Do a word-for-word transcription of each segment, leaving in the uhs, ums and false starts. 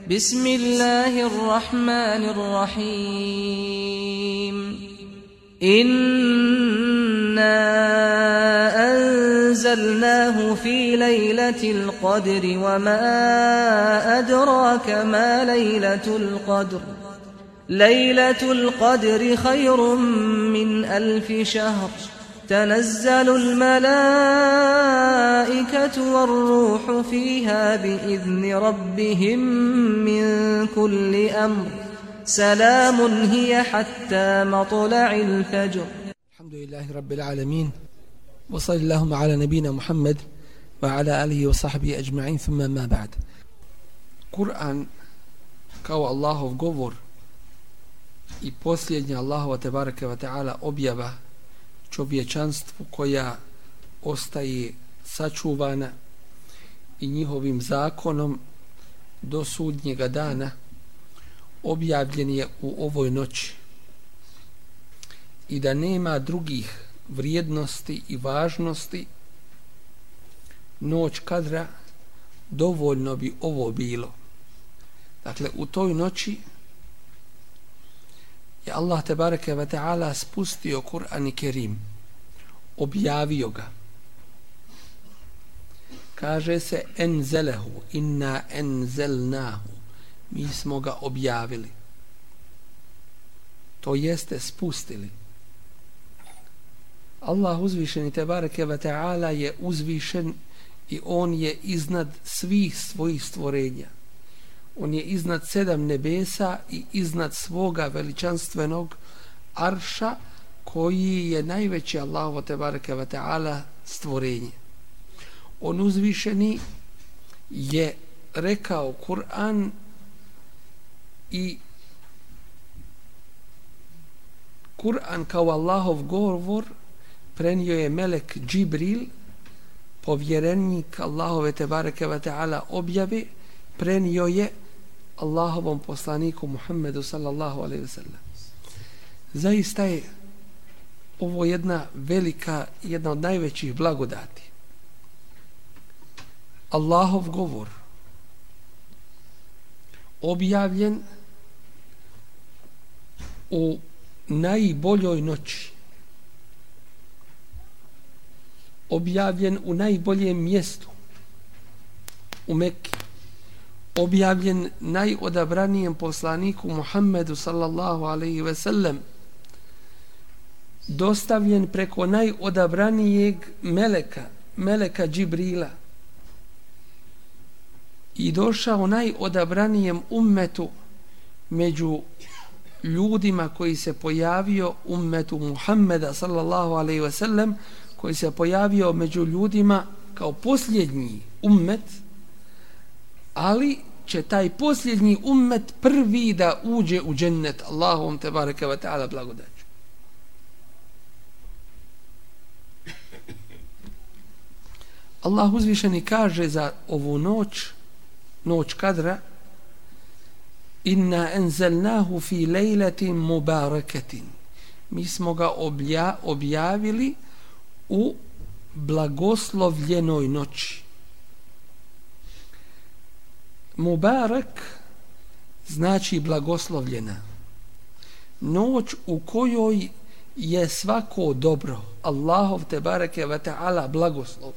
بسم الله الرحمن الرحيم إنا أنزلناه في ليلة القدر وما أدراك ما ليلة القدر ليلة القدر خير من ألف شهر تنزل الملائكة والروح فيها بإذن ربهم من كل أمر سلام هي حتى مطلع الفجر. الحمد لله رب العالمين وصلى اللهم على نبينا محمد وعلى آله وصحبه أجمعين ثم ما بعد. Kur'an kao Allahov govor i posljednja Allahova tebareke ve taala objava čovječanstvu koja ostaje sačuvana i njihovim zakonom do sudnjega dana, objavljen je u ovoj noći i da nema drugih vrijednosti i važnosti noć kadra, dovoljno bi ovo bilo. Dakle, u toj noći je Allah tebareke ve taala spustio Kur'an Kerim, objavio ga. Kaže se enzelehu, inna enzelnahu, mi smo ga objavili, to jeste spustili. Allah uzvišeni tebareke ve taala je uzvišen i on je iznad svih svojih stvorenja. On je iznad sedam nebesa i iznad svoga veličanstvenog arša koji je najveći Allahu tebareke ve taala stvorenje. On uzvišeni je rekao Kur'an i Kur'an kao Allahov govor prenio je melek Džibril, povjerenik Allahove tebareke ve taala objave, prenio je Allahovom poslaniku Muhammedu sallallahu alejhi ve sellem. Zaista je ovo jedna velika, jedna od najvećih blagodati. Allahov govor objavljen u najboljoj noći, objavljen u najboljem mjestu, u Mekki, objavljen najodabranijem poslaniku Muhammedu sallallahu alejhi ve sellem, dostavljen preko najodabranijeg meleka, meleka Džibrila, i došao najodabranijem ummetu među ljudima koji se pojavio, ummetu Muhammeda sallallahu alejhi ve sellem, koji se pojavio među ljudima kao posljednji ummet, ali će taj posljednji ummet prvi da uđe u džennet Allahom tebareke ve taala blagodaću. Allah uzvišeni kaže za ovu noć, noć kadra, inna enzelnahu fi lejletin mubarakatin, mi smo ga obja, objavili u blagoslovljenoj noći. Mubarak znači blagoslovljena, noć u kojoj je svako dobro, Allahov tebareke ve taala blagoslov.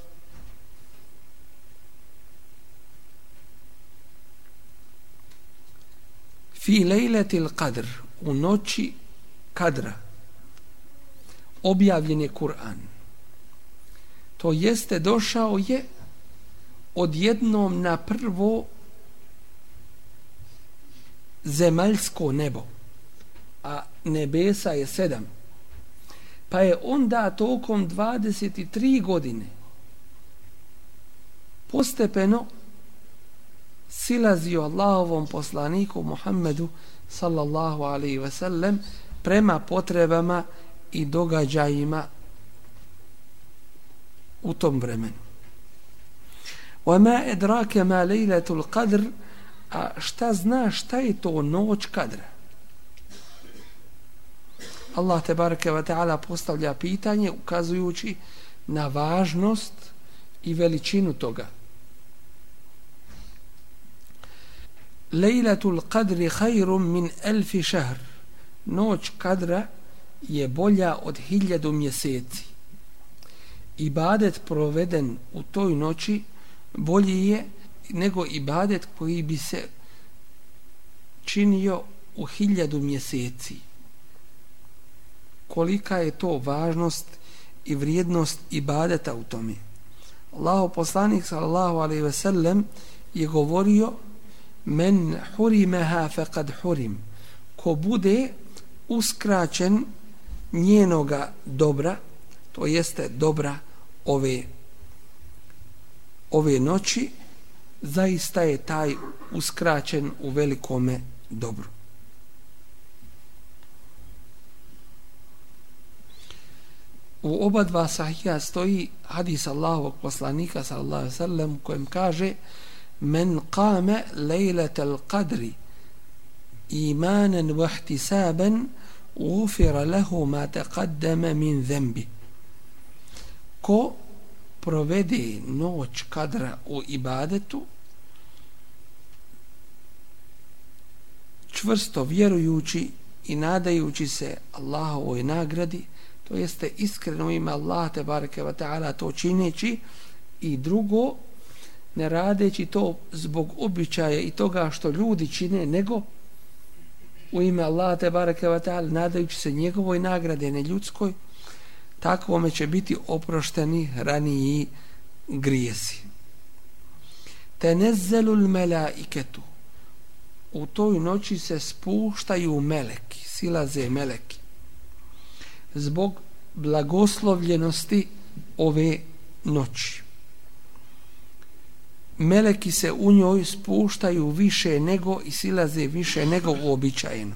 Fi lejletil qadr, u noći kadra, objavljen je Kur'an. To jeste došao je odjednom na prvo zemaljsko nebo, a nebesa je sedam. Pa je onda tokom dvadeset tri godine postepeno silazio Allahovom poslaniku Muhammedu sallallahu alejhi ve sellem prema potrebama i događajima u tom vremenu. وَمَا أَدْرَاكَ مَا لَيْلَةُ الْقَدْرِ, a šta zna šta je to noć kadra? Allah tebareke ve taala postavlja pitanje ukazujući na važnost i veličinu toga. Lejlatul kadri hajrum min elfi šahr. Noć kadra je bolja od hiljadu mjeseci. Ibadet proveden u toj noći bolji je nego ibadet koji bi se činio u hiljadu mjeseci. Kolika je to važnost i vrijednost ibadeta u tome. Allahov poslanik sallallahu alejhi ve sellem je govorio: men hurimaha faqad hurim. Ko bude uskraćen njenoga dobra, to jeste dobra ove ove noći, zaista je taj uskraćen u velikome dobru. U oba dva sahija stoji hadis Allahovog poslanika sallallahu alejhi ve sellem, kojem kaže: men qama lejlatal qadri imanan wa ihtisaban ghufira lahu ma taqaddama min dhanbi. Ko provede noć kadra u ibadetu čvrsto vjerujući i nadajući se Allahovoj nagradi, to jeste iskreno ime Allah te bareke ve taala to čineći, i drugo, ne radeći to zbog običaja i toga što ljudi čine, nego u ime Allah te bareke ve taala nadajući se njegovoj nagrade, ne ljudskoj, takvome će biti oprošteni raniji grijesi. Tenezzelul melaiketu. U toj noći se spuštaju meleki, silaze meleki, zbog blagoslovljenosti ove noći. Meleki se u njoj spuštaju više nego i silaze više nego uobičajeno.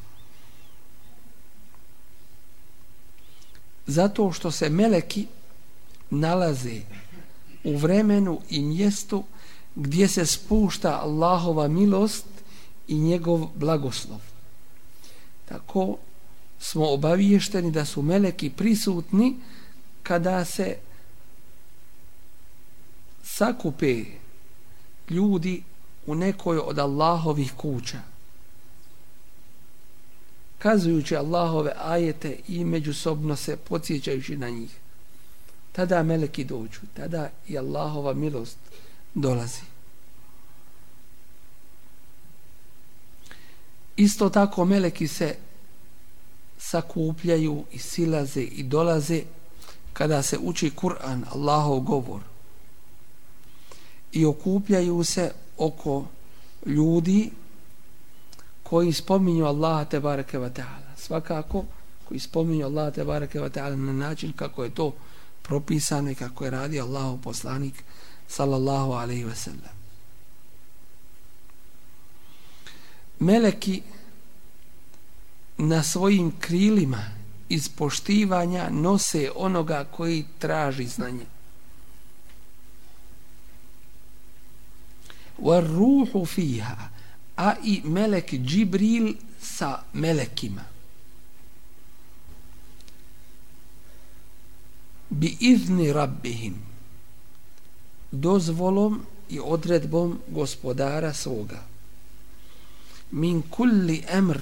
Zato što se meleki nalaze u vremenu i mjestu gdje se spušta Allahova milost i njegov blagoslov. Tako smo obaviješteni da su meleki prisutni kada se sakupe ljudi u nekoj od Allahovih kuća, kazujući Allahove ajete i međusobno se podsjećajući na njih. Tada meleki dođu, tada i Allahova milost dolazi. Isto tako meleki se sakupljaju i silaze i dolaze kada se uči Kur'an, Allahov govor, i okupljaju se oko ljudi koji spominju Allaha te bareke ve taala. Svakako koji spominju Allaha te bareke ve taala na način kako je to propisano i kako je radio Allahov poslanik sallallahu alejhi ve sellem. Meleki na svojim krilima iz poštivanja nose onoga koji traži znanje. War ruhu fiha, a i melek Džibril sa melekima. Bi izni rabbihim, dozvolom i odredbom gospodara svoga. Min kulli emr,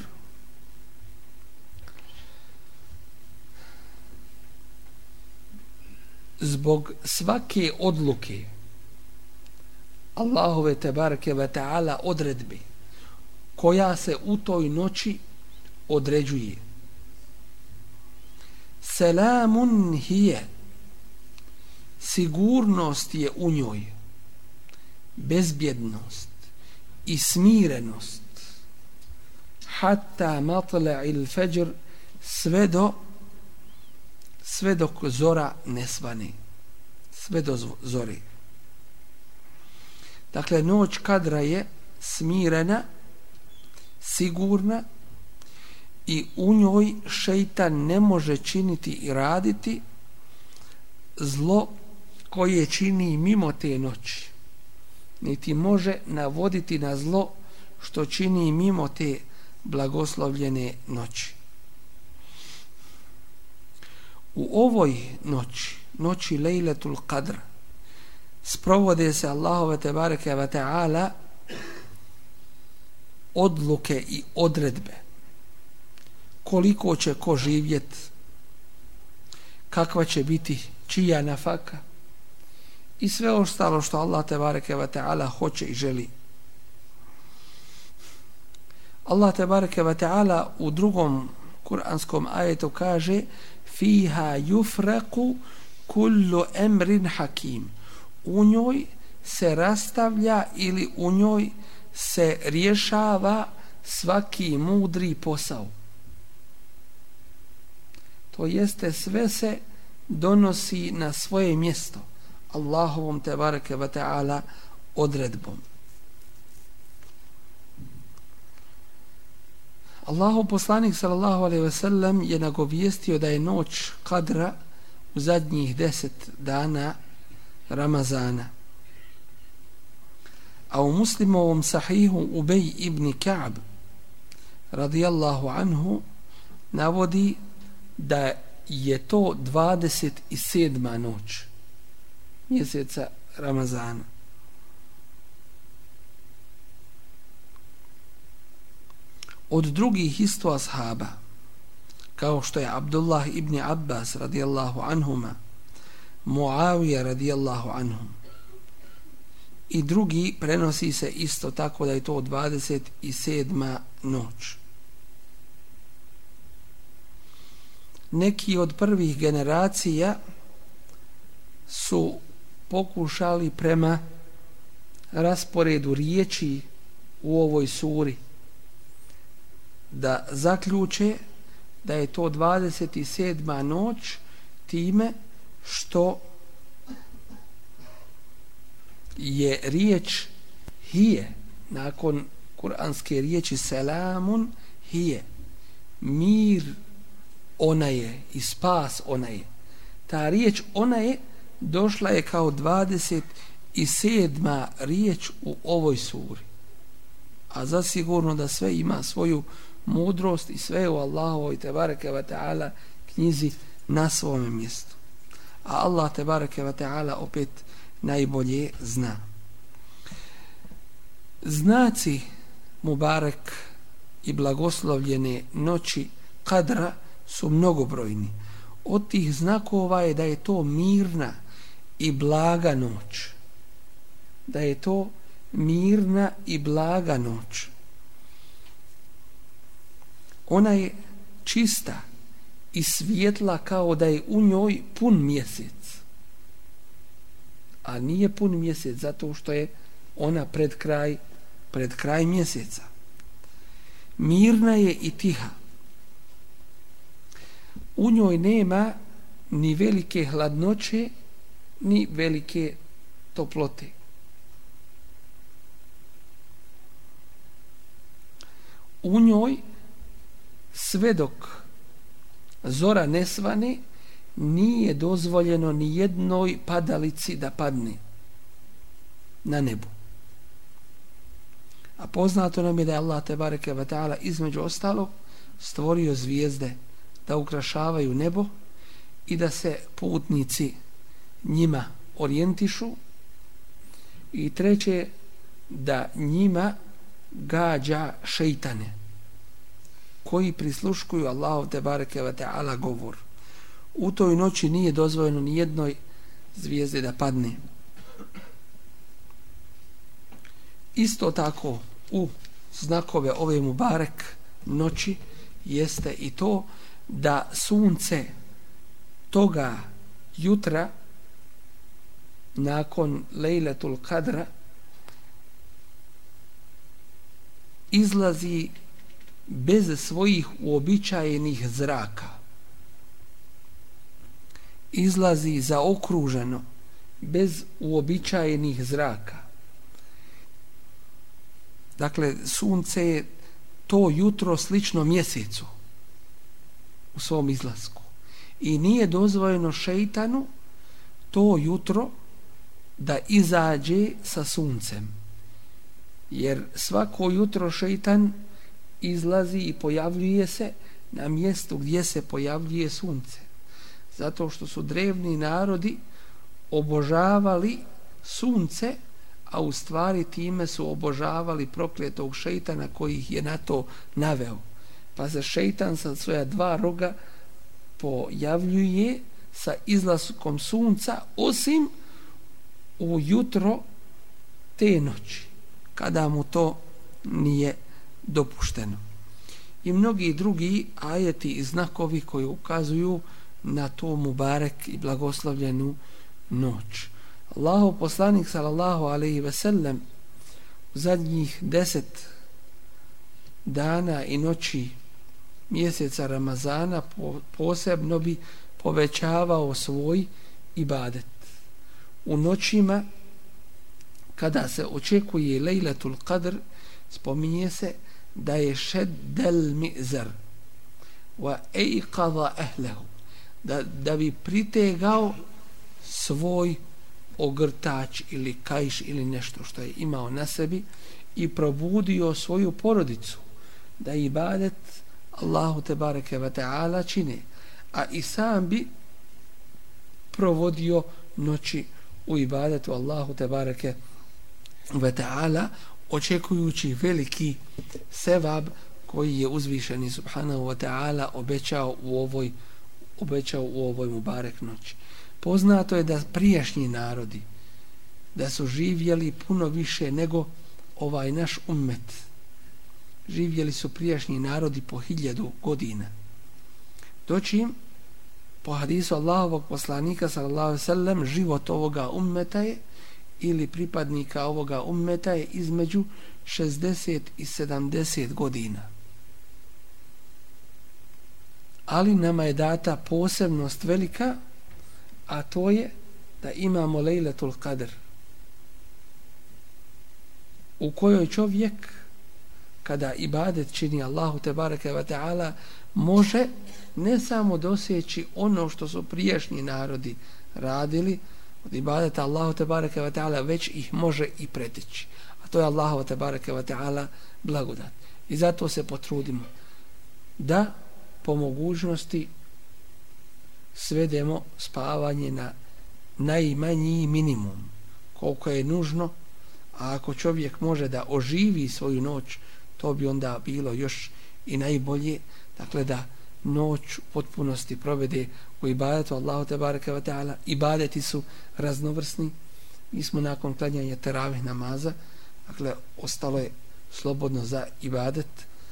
zbog svake odluke Allahove tebareke ve taala odredbe koja se u toj noći određuje. Selamun hije, sigurnost je u njoj, bezbjednost i smirenost, hatta matla'il fajr, sve do sve dok zora ne svane, sve do zore. Dakle, noć kadra je smirena, sigurna i u njoj šejtan ne može činiti i raditi zlo koje čini mimo te noći, niti može navoditi na zlo što čini mimo te blagoslovljene noći. U ovoj noći, noći Lejletul Qadr, sprovode se Allahove tebareke ve taala odluke i odredbe, koliko će ko živjeti, kakva će biti čija nafaka i sve ostalo što Allah tebareke ve taala hoće i želi. Allah tebareke ve taala u drugom kuranskom ajetu kaže: fiha yufraqu kullu emrin hakim. U njoj se rastavlja ili u njoj se rješava svaki mudri posao. To jeste, sve se donosi na svoje mjesto Allahovom tebareke ve taala odredbom. Allahov poslanik sallallahu alejhi ve sellem je nagovijestio da je noć Kadra u zadnjih deset dana Ramazana. A u Muslimovom sahihu Ubej ibn Ka'b radijallahu anhu navodi da je to dvadeset sedma noć mjeseca Ramazana. Od drugih isto ashaba, kao što je Abdullah ibn Abbas radijallahu anhuma, Muavija radijallahu anhum i drugi, prenosi se isto tako da je to dvadeset sedma noć. Neki od prvih generacija su pokušali prema rasporedu riječi u ovoj suri da zaključe da je to dvadeset sedma noć time što je riječ hije nakon kuranske riječi selamun hije, mir ona je i spas ona je. Ta riječ ona je došla je kao dvadeset sedma riječ u ovoj suri. A zasigurno da sve ima svoju mudrost i sve u Allahovoj tebareke ve taala knjizi na svom mjestu. A Allah tebareke ve taala opet najbolje zna. Znaci mubarek i blagoslovljene noći Kadra su mnogobrojni. Od tih znakova je da je to mirna i blaga noć. Da je to mirna i blaga noć. Ona je čista i svijetla kao da je u njoj pun mjesec. A nije pun mjesec zato što je ona pred kraj, pred kraj mjeseca. Mirna je i tiha. U njoj nema ni velike hladnoće, ni velike toplote. U njoj sve dok zora ne svane nije dozvoljeno ni jednoj padalici da padne na nebu. A poznato nam je da je Allah tebareke ve taala između ostalog stvorio zvijezde da ukrašavaju nebo i da se putnici njima orijentišu, i treće da njima gađa šeitane koji prisluškuju Allahov tebareke ve taala govor. U toj noći nije dozvoljeno ni jednoj zvijezdi da padne. Isto tako u znakove ove mubarek noći jeste i to da sunce toga jutra nakon Lejletul Kadra izlazi bez svojih uobičajenih zraka. Izlazi zaokruženo bez uobičajenih zraka. Dakle, sunce je to jutro slično mjesecu u svom izlasku. I nije dozvoljeno šeitanu to jutro da izađe sa suncem. Jer svako jutro šeitan izlazi i pojavljuje se na mjestu gdje se pojavljuje sunce. Zato što su drevni narodi obožavali sunce, a u stvari time su obožavali prokletog šeitana koji ih je na to naveo. Pa se šeitan sa svoja dva roga pojavljuje sa izlaskom sunca, osim u jutro te noći, kada mu to nije dopušteno. I mnogi drugi ajeti i znakovi koji ukazuju na tu mubarek i blagoslovljenu noć. Allahov poslanik sallallahu alejhi ve sellem u zadnjih deset dana i noći mjeseca Ramazana posebno bi povećavao svoj ibadet. U noćima kada se očekuje Lejletul Qadr, spominje se da je šeddel mi'zar wa ejqadha ehlehu, da, da bi pritegao svoj ogrtač ili kajš ili nešto što je imao na sebi i probudio svoju porodicu da ibadet Allahu tebareke ve ta'ala čine, a i sam bi provodio noći u ibadetu Allahu tebareke ve ta'ala, očekujući veliki sevab koji je uzvišeni subhanahu wa ta'ala obećao u ovoj obećao u ovoj mubarek noći. Poznato je da prijašnji narodi da su živjeli puno više nego ovaj naš ummet. Živjeli su prijašnji narodi po hiljadu godina. Dočim po hadisu Allahovog poslanika sallallahu alejhi ve sellem život ovoga ummeta je ili pripadnika ovoga ummeta je između šezdeset i sedamdeset godina. Ali nama je data posebnost velika, a to je da imamo Lejletul Qadr, u kojoj čovjek kada ibadet čini Allahu tebareke ve ta'ala može ne samo doseći ono što su prijašnji narodi radili od ibadeta Allahu tebareke ve ta'ala, već ih može i preteći, a to je Allahu tebareke ve ta'ala blagodat. I zato se potrudimo da po mogućnosti svedemo spavanje na najmanji minimum koliko je nužno, a ako čovjek može da oživi svoju noć, to bi onda bilo još i najbolje, dakle da noć u potpunosti provede u ibadetu Allahu tebareke ve ta'ala. Ibadeti su raznovrsni. Mi smo nakon klanjanja teravih namaza, dakle ostalo je slobodno za ibadet.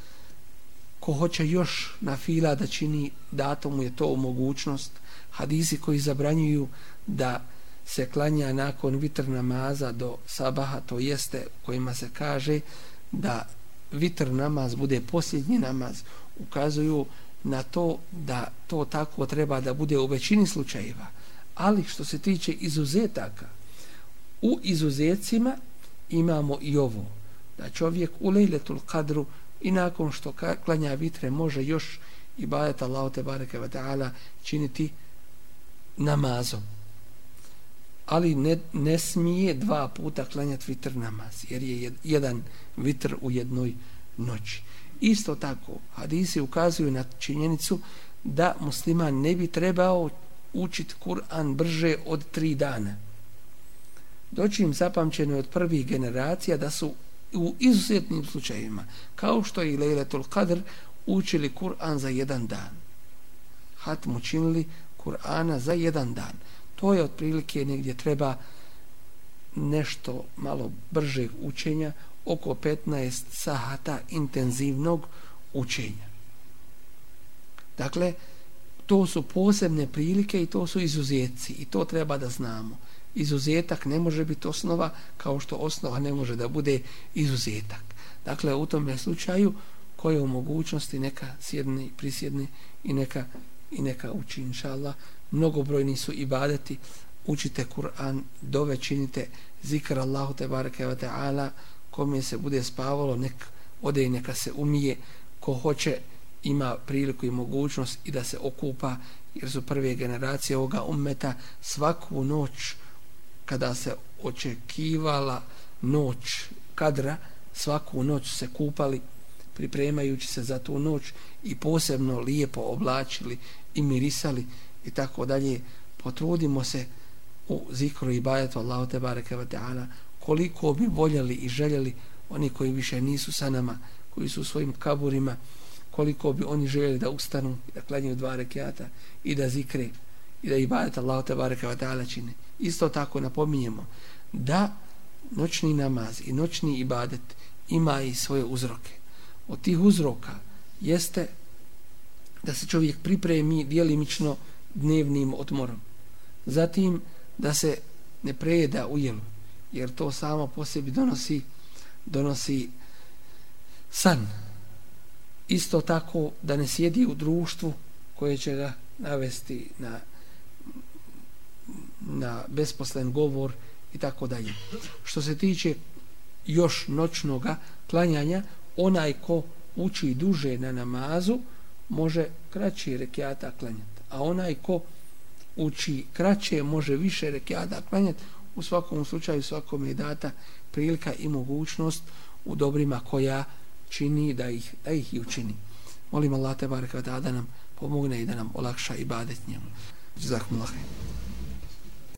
Ko hoće još na fila da čini, dato mu je to u mogućnost. Hadisi koji zabranjuju da se klanja nakon vitr namaza do sabaha, to jeste kojima se kaže da vitr namaz bude posljednji namaz, ukazuju na to da to tako treba da bude u većini slučajeva. Ali što se tiče izuzetaka, u izuzetcima imamo i ovo, da čovjek u Lejletul Qadru i nakon što klanja vitre može još ibadet Allahu tebareke ve ta'ala činiti namazom. Ali ne, ne smije dva puta klanjati vitr namaz, jer je jedan vitr u jednoj noći. Isto tako, hadisi ukazuju na činjenicu da musliman ne bi trebao učiti Kur'an brže od tri dana. Dočim zapamćeno od prvih generacija da su u izuzetnim slučajevima, kao što je i Lejletul Qadr, učili Kur'an za jedan dan. Hatmu činili Kur'ana za jedan dan. To je otprilike negdje treba nešto malo bržeg učenja, oko petnaest sahata intenzivnog učenja. Dakle, to su posebne prilike i to su izuzeci i to treba da znamo. Izuzetak ne može biti osnova, kao što osnova ne može da bude izuzetak. Dakle, u tome slučaju koje u mogućnosti neka sjedne, prisjedne i neka, i neka uči, inša Allah. Mnogobrojni su ibadeti, učite Kur'an, dove činite, zikr Allahu tebareke ve ta'ala, kome se bude spavalo, nek ode i neka se umije, ko hoće ima priliku i mogućnost i da se okupa, jer su prve generacije ovoga ummeta svaku noć kada se očekivala noć kadra, svaku noć se kupali pripremajući se za tu noć i posebno lijepo oblačili i mirisali i tako dalje. Potrudimo se u zikru i ibadetu Allahu tebareke ve ta'ala koliko bi voljeli i željeli oni koji više nisu sa nama, koji su u svojim kaburima, koliko bi oni željeli da ustanu i da klanjaju dva rekjata i da zikre i da ibadet Allahu tebareke ve taala čine. Isto tako napominjemo da noćni namaz i noćni ibadet ima i svoje uzroke. Od tih uzroka jeste da se čovjek pripremi djelimično dnevnim odmorom. Zatim da se ne prejeda u jelu, jer to samo po sebi donosi donosi san. Isto tako da ne sjedi u društvu koje će ga navesti na na besposlen govor i tako dalje. Što se tiče još noćnoga klanjanja, onaj ko uči duže na namazu može kraći rekiata klanjati, a onaj ko uči kraće može više rekiata klanjati. U svakom slučaju svakom je data prilika i mogućnost u dobrima koja čini da ih, da ih i učini. Molim Allah tebareke ve taala da nam pomogne i da nam olakša ibadet njemu. Jazakumullah.